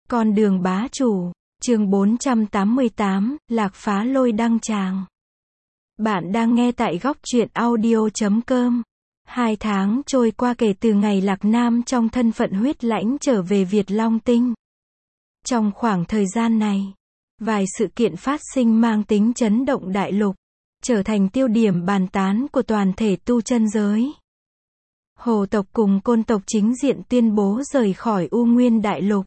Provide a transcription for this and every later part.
Con đường bá chủ, chương 488, Lạc Phá Lôi đăng tràng. Bạn đang nghe tại góc truyện audio.com. 2 tháng trôi qua kể từ ngày Lạc Nam trong thân phận huyết lãnh trở về Việt Long Tinh. Trong khoảng thời gian này, vài sự kiện phát sinh mang tính chấn động đại lục, trở thành tiêu điểm bàn tán của toàn thể tu chân giới. Hồ tộc cùng Côn tộc chính diện tuyên bố rời khỏi U Nguyên Đại Lục,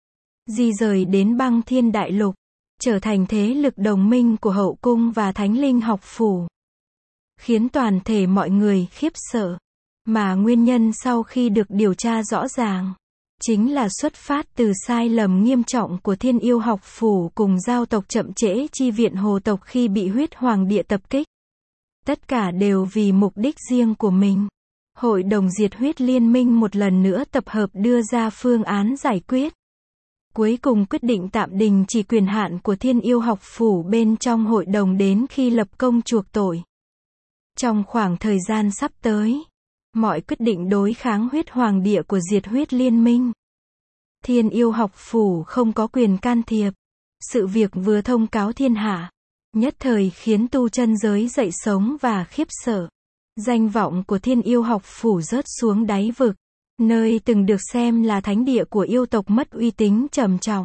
di rời đến Băng Thiên Đại Lục, trở thành thế lực đồng minh của Hậu Cung và Thánh Linh Học Phủ, khiến toàn thể mọi người khiếp sợ. Mà nguyên nhân sau khi được điều tra rõ ràng, chính là xuất phát từ sai lầm nghiêm trọng của Thiên Yêu Học Phủ cùng giao tộc chậm trễ chi viện Hồ tộc khi bị Huyết Hoàng Địa tập kích. Tất cả đều vì mục đích riêng của mình. Hội đồng diệt huyết liên minh một lần nữa tập hợp đưa ra phương án giải quyết. Cuối cùng quyết định tạm đình chỉ quyền hạn của Thiên Yêu Học Phủ bên trong hội đồng đến khi lập công chuộc tội. Trong khoảng thời gian sắp tới, mọi quyết định đối kháng Huyết Hoàng Địa của diệt huyết liên minh, Thiên Yêu Học Phủ không có quyền can thiệp. Sự việc vừa thông cáo thiên hạ, nhất thời khiến tu chân giới dậy sóng và khiếp sợ. Danh vọng của Thiên Yêu Học Phủ rớt xuống đáy vực, nơi từng được xem là thánh địa của yêu tộc mất uy tín trầm trọng.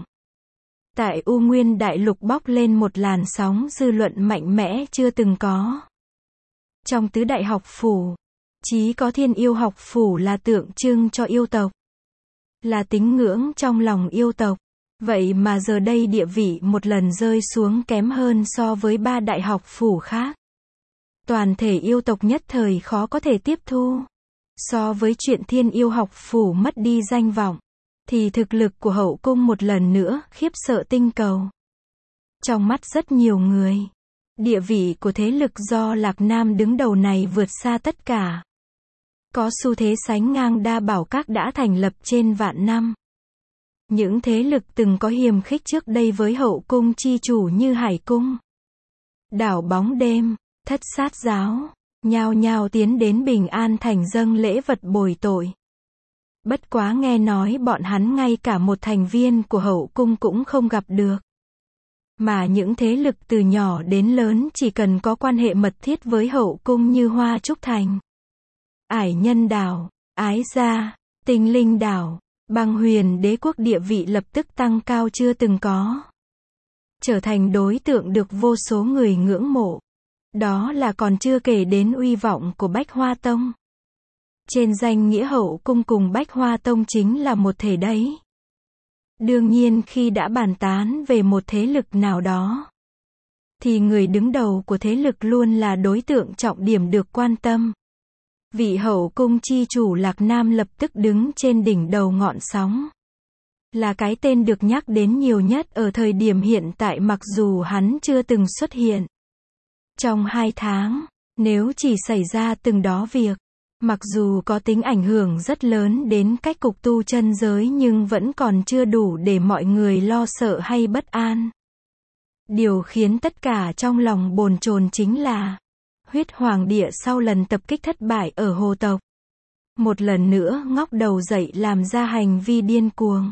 Tại U Nguyên Đại Lục bốc lên một làn sóng dư luận mạnh mẽ chưa từng có. Trong tứ đại học phủ, chỉ có Thiên Yêu Học Phủ là tượng trưng cho yêu tộc, là tín ngưỡng trong lòng yêu tộc. Vậy mà giờ đây địa vị một lần rơi xuống kém hơn so với 3 đại học phủ khác. Toàn thể yêu tộc nhất thời khó có thể tiếp thu. So với chuyện Thiên Yêu Học Phủ mất đi danh vọng, thì thực lực của Hậu Cung một lần nữa khiếp sợ tinh cầu. Trong mắt rất nhiều người, địa vị của thế lực do Lạc Nam đứng đầu này vượt xa tất cả. Có xu thế sánh ngang Đa Bảo Các đã thành lập trên vạn năm. Những thế lực từng có hiềm khích trước đây với Hậu Cung chi chủ như Hải Cung, Đảo Bóng Đêm, Thất Sát Giáo, nhao nhao tiến đến Bình An Thành dâng lễ vật bồi tội. Bất quá nghe nói bọn hắn ngay cả một thành viên của Hậu Cung cũng không gặp được. Mà những thế lực từ nhỏ đến lớn chỉ cần có quan hệ mật thiết với Hậu Cung như Hoa Trúc Thành, Ải Nhân Đảo, Ái Gia, Tinh Linh Đảo, Băng Huyền Đế quốc địa vị lập tức tăng cao chưa từng có. Trở thành đối tượng được vô số người ngưỡng mộ. Đó là còn chưa kể đến uy vọng của Bách Hoa Tông. Trên danh nghĩa Hậu Cung cùng Bách Hoa Tông chính là một thể đấy. Đương nhiên khi đã bàn tán về một thế lực nào đó, thì người đứng đầu của thế lực luôn là đối tượng trọng điểm được quan tâm. Vị Hậu Cung chi chủ Lạc Nam lập tức đứng trên đỉnh đầu ngọn sóng. Là cái tên được nhắc đến nhiều nhất ở thời điểm hiện tại mặc dù hắn chưa từng xuất hiện. Trong 2 tháng, nếu chỉ xảy ra từng đó việc, mặc dù có tính ảnh hưởng rất lớn đến cách cục tu chân giới nhưng vẫn còn chưa đủ để mọi người lo sợ hay bất an. Điều khiến tất cả trong lòng bồn chồn chính là Huyết Hoàng Địa sau lần tập kích thất bại ở Hồ tộc, một lần nữa ngóc đầu dậy làm ra hành vi điên cuồng.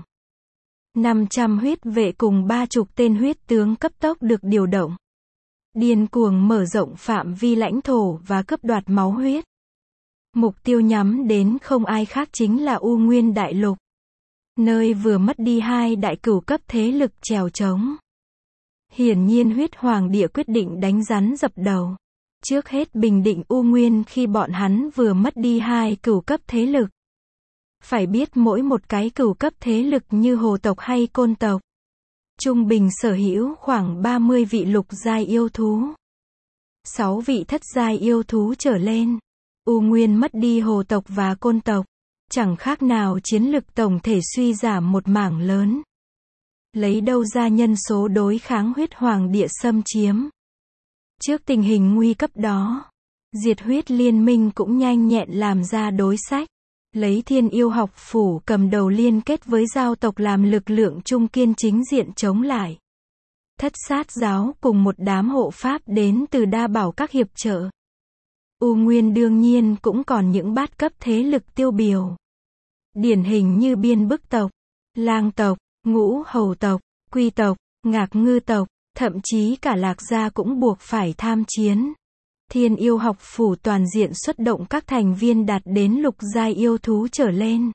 500 huyết vệ cùng 30 tên huyết tướng cấp tốc được điều động, điên cuồng mở rộng phạm vi lãnh thổ và cướp đoạt máu huyết. Mục tiêu nhắm đến không ai khác chính là U Nguyên Đại Lục, nơi vừa mất đi 2 đại cửu cấp thế lực chèo chống. Hiển nhiên Huyết Hoàng Địa quyết định đánh rắn dập đầu. Trước hết bình định U Nguyên khi bọn hắn vừa mất đi 2 cửu cấp thế lực. Phải biết mỗi một cái cửu cấp thế lực như Hồ tộc hay Côn tộc, trung bình sở hữu khoảng 30 vị lục giai yêu thú, 6 vị thất giai yêu thú trở lên. U Nguyên mất đi Hồ tộc và Côn tộc, chẳng khác nào chiến lực tổng thể suy giảm một mảng lớn. Lấy đâu ra nhân số đối kháng Huyết Hoàng Địa xâm chiếm. Trước tình hình nguy cấp đó, diệt huyết liên minh cũng nhanh nhẹn làm ra đối sách. Lấy Thiên Yêu Học Phủ cầm đầu liên kết với giao tộc làm lực lượng trung kiên chính diện chống lại. Thất Sát Giáo cùng một đám hộ pháp đến từ Đa Bảo Các hiệp trợ. U Nguyên đương nhiên cũng còn những bát cấp thế lực tiêu biểu. Điển hình như Biên Bức tộc, Lang tộc, Ngũ hầu tộc, Quy tộc, Ngạc Ngư tộc, thậm chí cả Lạc gia cũng buộc phải tham chiến. Thiên yêu học phủ toàn diện xuất động các thành viên đạt đến lục giai yêu thú trở lên.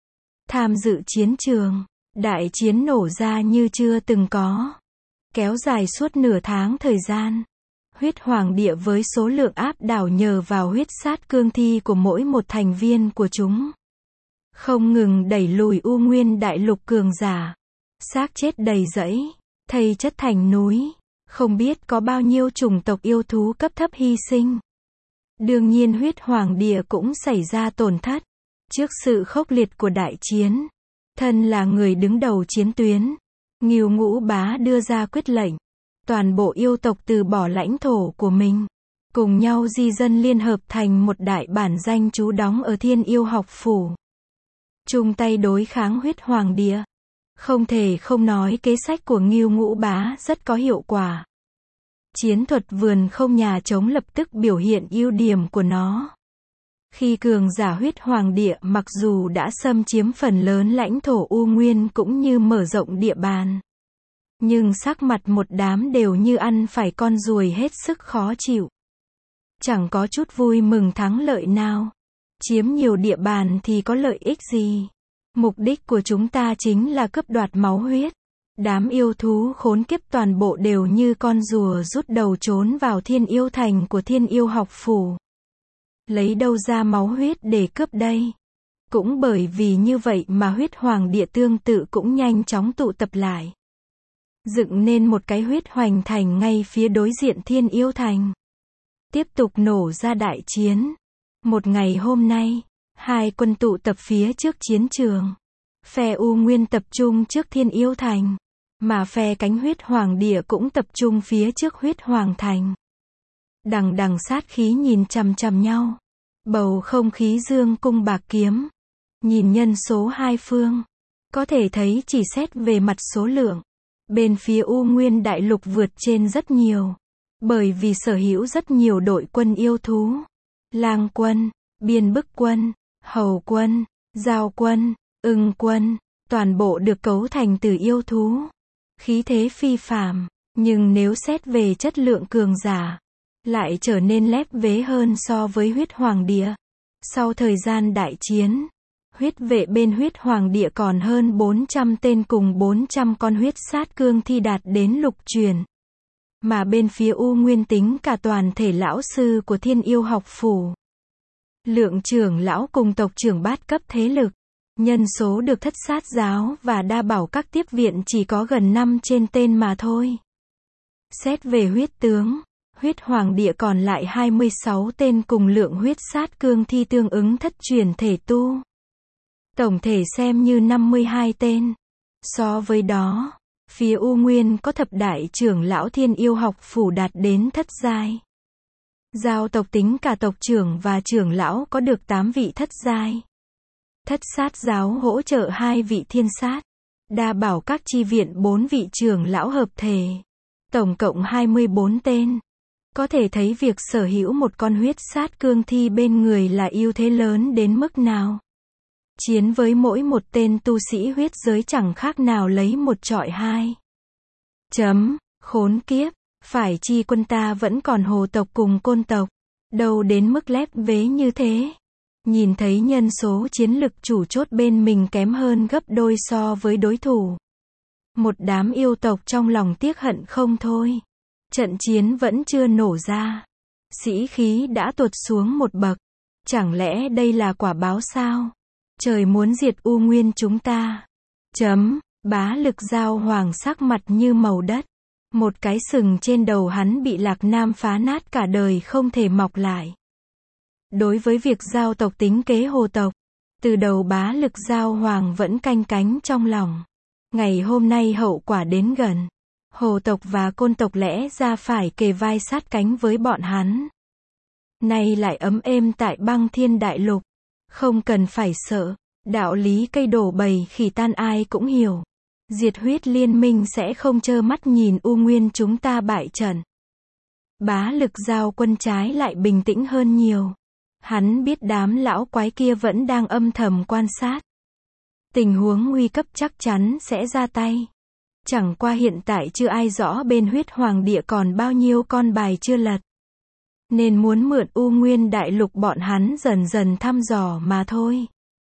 Tham dự chiến trường, đại chiến nổ ra như chưa từng có. Kéo dài suốt nửa tháng thời gian. Huyết Hoàng Địa với số lượng áp đảo nhờ vào huyết sát cương thi của mỗi một thành viên của chúng. Không ngừng đẩy lùi U Nguyên đại lục cường giả. Xác chết đầy dẫy, thây chất thành núi. Không biết có bao nhiêu chủng tộc yêu thú cấp thấp hy sinh. Đương nhiên Huyết Hoàng Địa cũng xảy ra tổn thất. Trước sự khốc liệt của đại chiến, thân là người đứng đầu chiến tuyến, Ngưu Ngũ Bá đưa ra quyết lệnh. Toàn bộ yêu tộc từ bỏ lãnh thổ của mình, cùng nhau di dân liên hợp thành một đại bản danh trú đóng ở Thiên yêu học phủ. Chung tay đối kháng Huyết Hoàng Địa. Không thể không nói kế sách của Ngưu Ngũ Bá rất có hiệu quả. Chiến thuật vườn không nhà trống lập tức biểu hiện ưu điểm của nó. Khi cường giả Huyết Hoàng Địa mặc dù đã xâm chiếm phần lớn lãnh thổ U Nguyên cũng như mở rộng địa bàn, nhưng sắc mặt một đám đều như ăn phải con ruồi hết sức khó chịu. Chẳng có chút vui mừng thắng lợi nào. Chiếm nhiều địa bàn thì có lợi ích gì? Mục đích của chúng ta chính là cướp đoạt máu huyết. Đám yêu thú khốn kiếp toàn bộ đều như con rùa rút đầu trốn vào Thiên yêu thành của Thiên yêu học phủ. Lấy đâu ra máu huyết để cướp đây? Cũng bởi vì như vậy mà Huyết Hoàng Địa tương tự cũng nhanh chóng tụ tập lại. Dựng nên một cái huyết hoành thành ngay phía đối diện Thiên yêu thành. Tiếp tục nổ ra đại chiến. Một ngày hôm nay, hai quân tụ tập phía trước chiến trường. Phe U Nguyên tập trung trước Thiên yêu thành, mà phe cánh Huyết Hoàng Địa cũng tập trung phía trước Huyết Hoàng thành. Đằng đằng sát khí nhìn chằm chằm nhau. Bầu không khí dương cung bạc kiếm. Nhìn nhân số hai phương, có thể thấy chỉ xét về mặt số lượng, bên phía U Nguyên đại lục vượt trên rất nhiều. Bởi vì sở hữu rất nhiều đội quân yêu thú. Lang quân, Biên Bức quân, Hầu quân, Giao quân, Ưng quân, toàn bộ được cấu thành từ yêu thú. Khí thế phi phàm, nhưng nếu xét về chất lượng cường giả, lại trở nên lép vế hơn so với Huyết Hoàng Địa. Sau thời gian đại chiến, huyết vệ bên Huyết Hoàng Địa còn hơn 400 tên cùng 400 con huyết sát cương thi đạt đến lục truyền. Mà bên phía U Nguyên tính cả toàn thể lão sư của Thiên yêu học phủ. Lượng trưởng lão cùng tộc trưởng bát cấp thế lực. Nhân số được Thất Sát giáo và đa bảo các tiếp viện chỉ có gần 5 trên tên mà thôi. Xét về huyết tướng, Huyết Hoàng Địa còn lại 26 tên cùng lượng huyết sát cương thi tương ứng thất truyền thể tu. Tổng thể xem như 52 tên. So với đó, phía U Nguyên có thập đại trưởng lão Thiên yêu học phủ đạt đến thất giai. Giao tộc tính cả tộc trưởng và trưởng lão có được 8 vị thất giai. Thất Sát giáo hỗ trợ 2 vị thiên sát. Đa bảo các chi viện 4 vị trưởng lão hợp thể. Tổng cộng 24 tên. Có thể thấy việc sở hữu một con huyết sát cương thi bên người là ưu thế lớn đến mức nào. Chiến với mỗi một tên tu sĩ huyết giới chẳng khác nào lấy một trọi hai. Khốn kiếp, phải chi quân ta vẫn còn hồ tộc cùng côn tộc. Đâu đến mức lép vế như thế. Nhìn thấy nhân số chiến lực chủ chốt bên mình kém hơn gấp đôi so với đối thủ. Một đám yêu tộc trong lòng tiếc hận không thôi. Trận chiến vẫn chưa nổ ra. Sĩ khí đã tuột xuống một bậc. Chẳng lẽ đây là quả báo sao? Trời muốn diệt U Nguyên chúng ta. Bá Lực Giao Hoàng sắc mặt như màu đất. Một cái sừng trên đầu hắn bị Lạc Nam phá nát cả đời không thể mọc lại. Đối với việc giao tộc tính kế hồ tộc, từ đầu Bá Lực Giao Hoàng vẫn canh cánh trong lòng. Ngày hôm nay hậu quả đến gần. Hồ tộc và côn tộc lẽ ra phải kề vai sát cánh với bọn hắn. Nay lại ấm êm tại Băng Thiên Đại Lục. Không cần phải sợ. Đạo lý cây đổ bầy khỉ tan ai cũng hiểu. Diệt huyết liên minh sẽ không trơ mắt nhìn U Nguyên chúng ta bại trận. Bá Lực Giao quân trái lại bình tĩnh hơn nhiều. Hắn biết đám lão quái kia vẫn đang âm thầm quan sát. Tình huống nguy cấp chắc chắn sẽ ra tay. Chẳng qua hiện tại chưa ai rõ bên huyết hoàng địa còn bao nhiêu con bài chưa lật. Nên muốn mượn U Nguyên Đại Lục bọn hắn dần dần thăm dò mà thôi.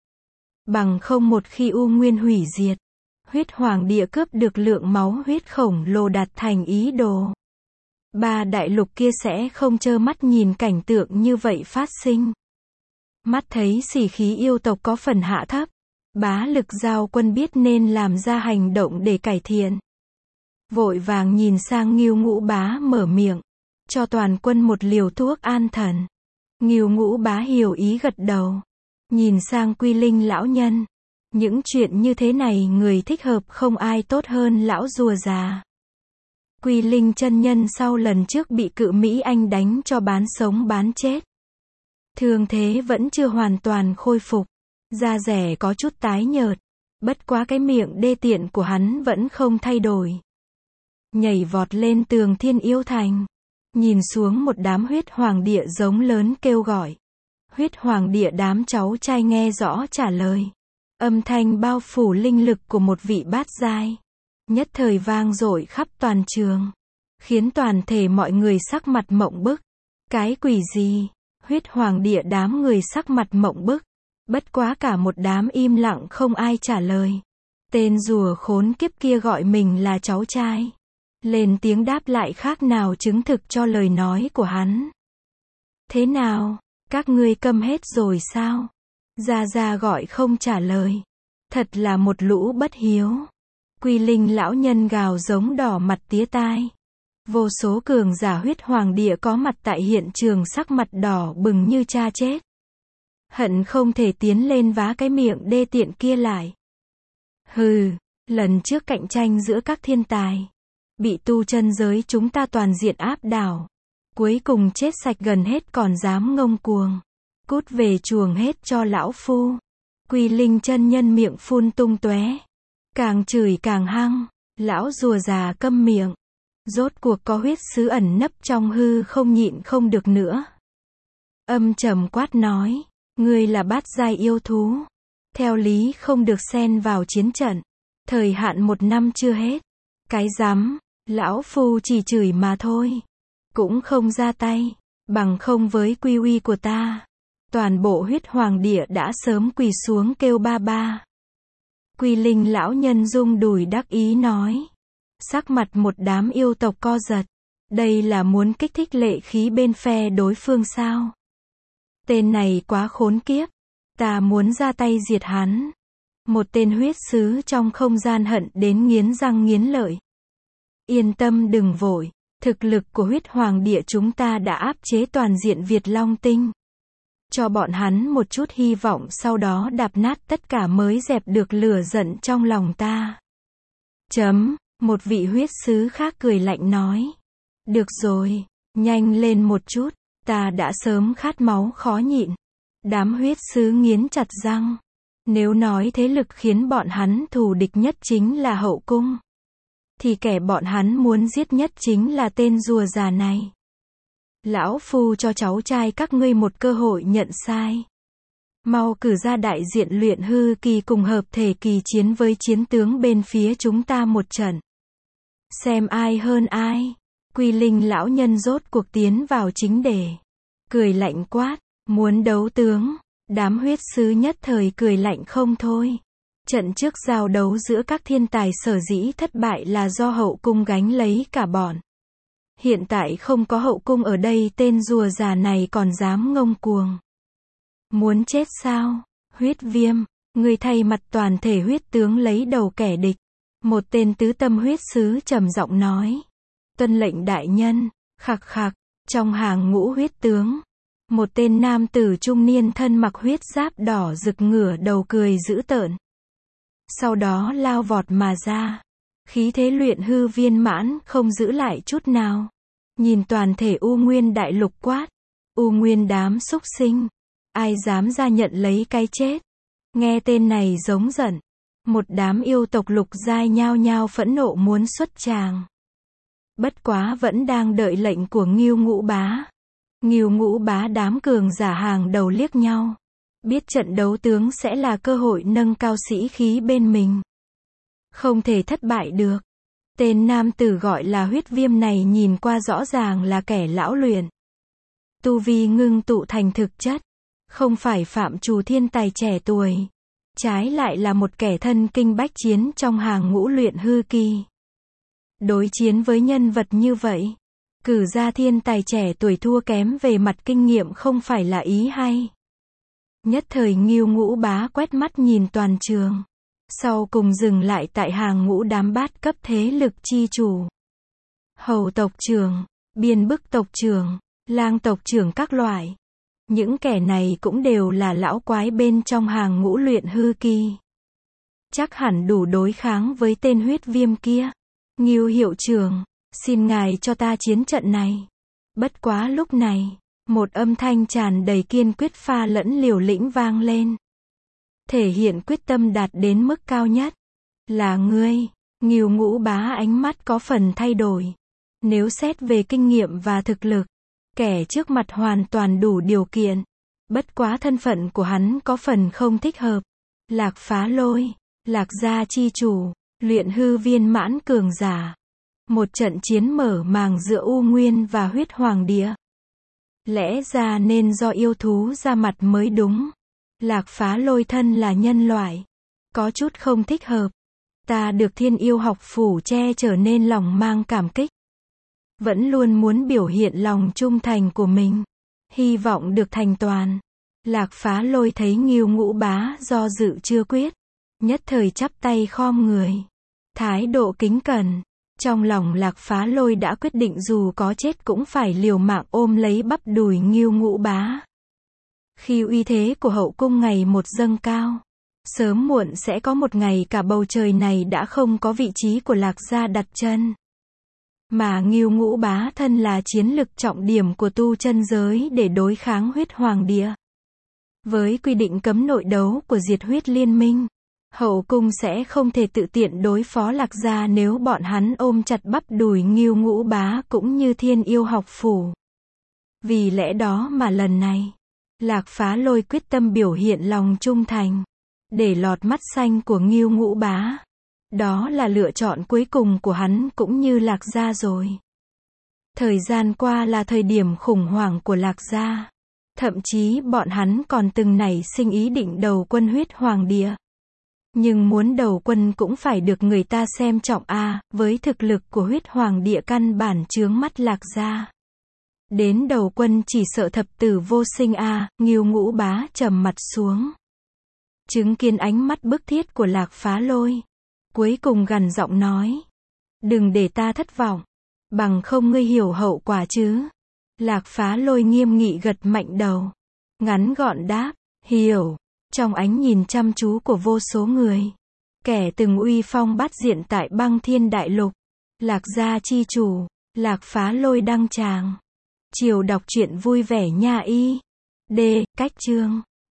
Bằng không một khi U Nguyên hủy diệt, huyết hoàng địa cướp được lượng máu huyết khổng lồ đạt thành ý đồ. Ba đại lục kia sẽ không trơ mắt nhìn cảnh tượng như vậy phát sinh. Mắt thấy sĩ khí yêu tộc có phần hạ thấp, Bá Lực Giao Quân biết nên làm ra hành động để cải thiện. Vội vàng nhìn sang Ngưu Ngũ Bá mở miệng, cho toàn quân một liều thuốc an thần. Ngưu Ngũ Bá hiểu ý gật đầu, nhìn sang Quy Linh lão nhân. Những chuyện như thế này người thích hợp không ai tốt hơn lão rùa già. Quy Linh chân nhân sau lần trước bị Cự Mỹ Anh đánh cho bán sống bán chết. Thương thế vẫn chưa hoàn toàn khôi phục, da rẻ có chút tái nhợt, bất quá cái miệng đê tiện của hắn vẫn không thay đổi. Nhảy vọt lên tường Thiên Yêu Thành, nhìn xuống một đám huyết hoàng địa giống lớn kêu gọi. Huyết hoàng địa đám cháu trai nghe rõ trả lời. Âm thanh bao phủ linh lực của một vị bát giai, nhất thời vang dội khắp toàn trường, khiến toàn thể mọi người sắc mặt mộng bức. Cái quỷ gì? Huyết hoàng địa đám người sắc mặt mộng bức. Bất quá cả một đám im lặng không ai trả lời. Tên rùa khốn kiếp kia gọi mình là cháu trai. Lên tiếng đáp lại khác nào chứng thực cho lời nói của hắn. Thế nào? Các ngươi câm hết rồi sao? Gia Gia gọi không trả lời. Thật là một lũ bất hiếu. Quy Linh lão nhân gào giống đỏ mặt tía tai. Vô số cường giả huyết hoàng địa có mặt tại hiện trường sắc mặt đỏ bừng như cha chết. Hận không thể tiến lên vá cái miệng đê tiện kia lại. Hừ, lần trước cạnh tranh giữa các thiên tài, bị tu chân giới chúng ta toàn diện áp đảo. Cuối cùng chết sạch gần hết còn dám ngông cuồng. Cút về chuồng hết cho lão phu. Quy Linh chân nhân miệng phun tung tóe, càng chửi càng hăng. Lão rùa già câm miệng. Rốt cuộc có huyết sứ ẩn nấp trong hư không nhịn không được nữa. Âm trầm quát nói, ngươi là bát giai yêu thú, theo lý không được xen vào chiến trận. Thời hạn 1 năm chưa hết. Cái rắm, lão phu chỉ chửi mà thôi, cũng không ra tay. Bằng không với quy uy của ta, toàn bộ huyết hoàng địa đã sớm quỳ xuống kêu ba ba. Quy Linh lão nhân rung đùi đắc ý nói. Sắc mặt một đám yêu tộc co giật. Đây là muốn kích thích lệ khí bên phe đối phương sao? Tên này quá khốn kiếp. Ta muốn ra tay diệt hắn. Một tên huyết sứ trong không gian hận đến nghiến răng nghiến lợi. Yên tâm đừng vội. Thực lực của huyết hoàng địa chúng ta đã áp chế toàn diện Việt Long Tinh. Cho bọn hắn một chút hy vọng sau đó đạp nát tất cả mới dẹp được lửa giận trong lòng ta. Một vị huyết sứ khác cười lạnh nói. Được rồi, nhanh lên một chút, ta đã sớm khát máu khó nhịn. Đám huyết sứ nghiến chặt răng. Nếu nói thế lực khiến bọn hắn thù địch nhất chính là hậu cung, thì kẻ bọn hắn muốn giết nhất chính là tên rùa già này. Lão phu cho cháu trai các ngươi một cơ hội nhận sai. Mau cử ra đại diện luyện hư kỳ cùng hợp thể kỳ chiến với chiến tướng bên phía chúng ta một trận. Xem ai hơn ai. Quy Linh lão nhân rốt cuộc tiến vào chính đề. Cười lạnh quát, muốn đấu tướng. Đám huyết sứ nhất thời cười lạnh không thôi. Trận trước giao đấu giữa các thiên tài sở dĩ thất bại là do hậu cung gánh lấy cả bọn. Hiện tại không có hậu cung ở đây, tên rùa già này còn dám ngông cuồng. Muốn chết sao? Huyết Viêm, người thay mặt toàn thể huyết tướng lấy đầu kẻ địch. Một tên tứ tâm huyết sứ trầm giọng nói. Tuân lệnh đại nhân. Khặc khặc, trong hàng ngũ huyết tướng, một tên nam tử trung niên thân mặc huyết giáp đỏ rực ngửa đầu cười dữ tợn. Sau đó lao vọt mà ra. Khí thế luyện hư viên mãn không giữ lại chút nào. Nhìn toàn thể U Nguyên đại lục quát. U Nguyên đám xúc sinh. Ai dám ra nhận lấy cái chết? Nghe tên này giống giận. Một đám yêu tộc lục giai nhao nhao phẫn nộ muốn xuất tràng. Bất quá vẫn đang đợi lệnh của Ngưu Ngũ Bá. Ngưu Ngũ Bá đám cường giả hàng đầu liếc nhau. biết trận đấu tướng sẽ là cơ hội nâng cao sĩ khí bên mình. Không thể thất bại được. Tên nam tử gọi là Huyết Viêm này nhìn qua rõ ràng là kẻ lão luyện. Tu vi ngưng tụ thành thực chất. Không phải phạm trù thiên tài trẻ tuổi. Trái lại là một kẻ thân kinh bách chiến trong hàng ngũ luyện hư kỳ. Đối chiến với nhân vật như vậy, cử ra thiên tài trẻ tuổi thua kém về mặt kinh nghiệm không phải là ý hay. Nhất thời Ngưu Ngũ Bá quét mắt nhìn toàn trường. Sau cùng dừng lại tại hàng ngũ đám bát cấp thế lực chi chủ. Hầu tộc trưởng, biên bức tộc trưởng, lang tộc trưởng các loại. Những kẻ này cũng đều là lão quái bên trong hàng ngũ luyện hư kỳ. Chắc hẳn đủ đối kháng với tên Huyết Viêm kia. Ngưu hiệu trưởng, xin ngài cho ta chiến trận này. Bất quá lúc này, một âm thanh tràn đầy kiên quyết pha lẫn liều lĩnh vang lên. Thể hiện quyết tâm đạt đến mức cao nhất. Là ngươi. Ngưu Ngũ Bá ánh mắt có phần thay đổi. Nếu xét về kinh nghiệm và thực lực, kẻ trước mặt hoàn toàn đủ điều kiện. Bất quá thân phận của hắn có phần không thích hợp. Lạc Phá Lôi, Lạc gia chi chủ, luyện hư viên mãn cường giả. Một trận chiến mở màng giữa U Nguyên và Huyết Hoàng Địa. Lẽ ra nên do yêu thú ra mặt mới đúng. Lạc Phá Lôi thân là nhân loại. Có chút không thích hợp. Ta được Thiên Yêu học phủ che chở nên lòng mang cảm kích. Vẫn luôn muốn biểu hiện lòng trung thành của mình. Hy vọng được thành toàn. Lạc Phá Lôi thấy Ngưu Ngũ Bá do dự chưa quyết. Nhất thời chắp tay khom người. Thái độ kính cẩn. Trong lòng Lạc Phá Lôi đã quyết định dù có chết cũng phải liều mạng ôm lấy bắp đùi Ngưu Ngũ Bá. Khi uy thế của hậu cung ngày một dâng cao, sớm muộn sẽ có một ngày cả bầu trời này đã không có vị trí của Lạc gia đặt chân. Mà Ngưu Ngũ Bá thân là chiến lực trọng điểm của tu chân giới để đối kháng Huyết Hoàng Địa. Với quy định cấm nội đấu của Diệt Huyết Liên Minh, hậu cung sẽ không thể tự tiện đối phó Lạc gia nếu bọn hắn ôm chặt bắp đùi Ngưu Ngũ Bá cũng như Thiên Yêu học phủ. Vì lẽ đó mà lần này, Lạc Phá Lôi quyết tâm biểu hiện lòng trung thành, để lọt mắt xanh của Ngưu Ngũ Bá. Đó là lựa chọn cuối cùng của hắn cũng như Lạc gia rồi. Thời gian qua là thời điểm khủng hoảng của Lạc gia. Thậm chí bọn hắn còn từng nảy sinh ý định đầu quân Huyết Hoàng Địa. Nhưng muốn đầu quân cũng phải được người ta xem trọng a, với thực lực của Huyết Hoàng Địa căn bản chướng mắt Lạc gia. Đến đầu quân chỉ sợ thập tử vô sinh a. Ngưu Ngũ Bá trầm mặt xuống. Chứng kiến ánh mắt bức thiết của Lạc Phá Lôi, cuối cùng gằn giọng nói. Đừng để ta thất vọng. Bằng không ngươi hiểu hậu quả chứ. Lạc Phá Lôi nghiêm nghị gật mạnh đầu. Ngắn gọn đáp. Hiểu. Trong ánh nhìn chăm chú của vô số người, kẻ từng uy phong bát diện tại Băng Thiên Đại Lục, Lạc gia chi chủ, Lạc Phá Lôi đăng tràng. Chiều đọc truyện vui vẻ nha y. D. Cách chương